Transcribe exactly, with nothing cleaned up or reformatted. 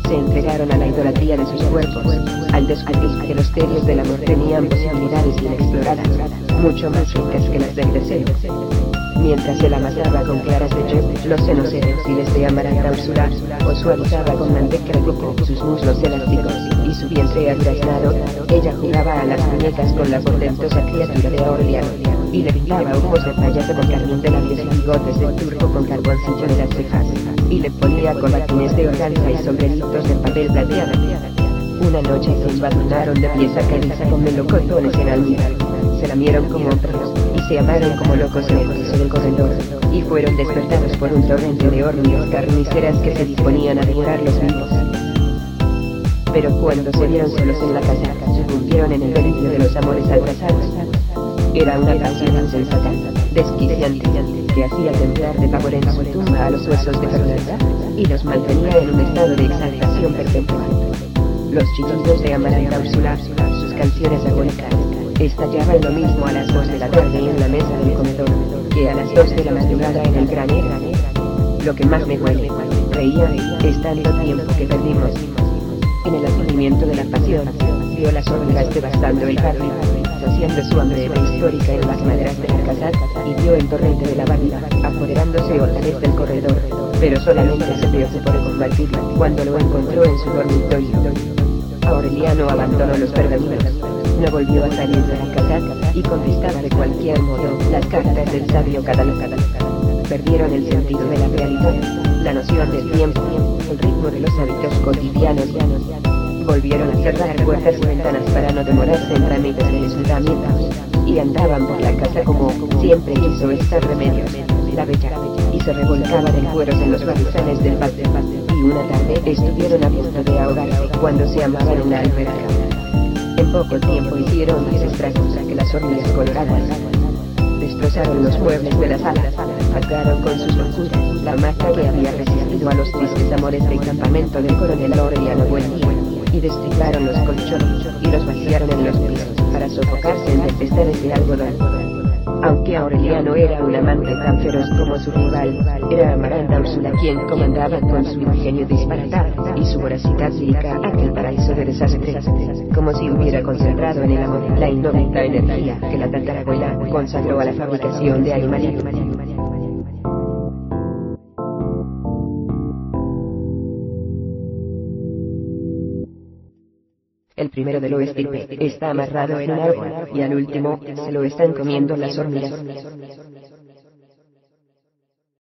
se entregaron a la idolatría de sus cuerpos, al descubrir que los terios del amor tenían posibilidades inexploradas, mucho más ricas que las del deseo. Mientras él amasaba con claras de yogur los senos eréctiles de Amaranta Úrsula, o suavizaba con manteca de coco sus muslos elásticos y su vientre aduraznado, ella jugaba a las muñecas con la portentosa criatura de Aureliano, y le pintaba ojos de payaso con carmín de labios y bigotes de turco con carboncillo de las cejas, y le ponía corbatines de organza y sombreritos de papel plateado. Una noche se embadurnaron de pies a cabeza con melocotones en almíbar, se lamieron como perros, y se amaron como locos en el piso del corredor, y fueron despertados por un torrente de hormigas carniceras que se disponían a devorarlos vivos. Pero cuando se vieron solos en la casa, sucumbieron en el delirio de los amores abrasados. Era una pasión insensata, desquiciante, que hacía temblar de pavor en su tumba a los huesos de Fernanda, y los mantenía en un estado de exaltación perpetua. Los chillidos de Amaranta Úrsula, sus canciones agónicas, estallaban lo mismo a las dos de la tarde en la mesa del comedor, que a las dos de la madrugada en el granero. Lo que más me duele, reía, es tanto tiempo que perdimos. En el advenimiento de la pasión, vio las hormigas devastando el jardín, saciando su hambre prehistórica en las maderas de la casa, y vio el torrente de la barriga, apoderándose otra vez del corredor, pero solamente se preocupó de combatirlo cuando lo encontró en su dormitorio. Aureliano abandonó los pergaminos, no volvió a salir de la casa, y contestaba de cualquier modo las cartas del sabio Catalocada. Perdieron el sentido de la realidad, la noción del tiempo, el ritmo de los hábitos cotidianos. Volvieron a cerrar puertas y ventanas para no demorarse en trámites de ayuntamiento, y andaban por la casa como siempre quiso estar Remedios, la bella, y se revolcaba de cueros en los barrizales del patio, y una tarde estuvieron a punto de ahogarse cuando se amaban en la alberca. En poco tiempo hicieron más estragos que las hormigas coloradas. Destrozaron los muebles de la sala, cargaron con sus locuras la hamaca que había resistido a los tristes amores del campamento del coronel Aureliano Buendía, y destriparon los colchones, y los vaciaron en los pisos, para sofocarse en tempestades de algodón. Aunque Aureliano era un amante tan feroz como su rival, era Amaranta Úrsula quien comandaba con su ingenio disparatado y su voracidad lírica aquel paraíso de desastres, como si hubiera concentrado en el amor la indómita energía que la tatarabuela consagró a la fabricación de animalitos. El primero de lo estirpe está amarrado en un árbol, y al último se lo están comiendo las hormigas.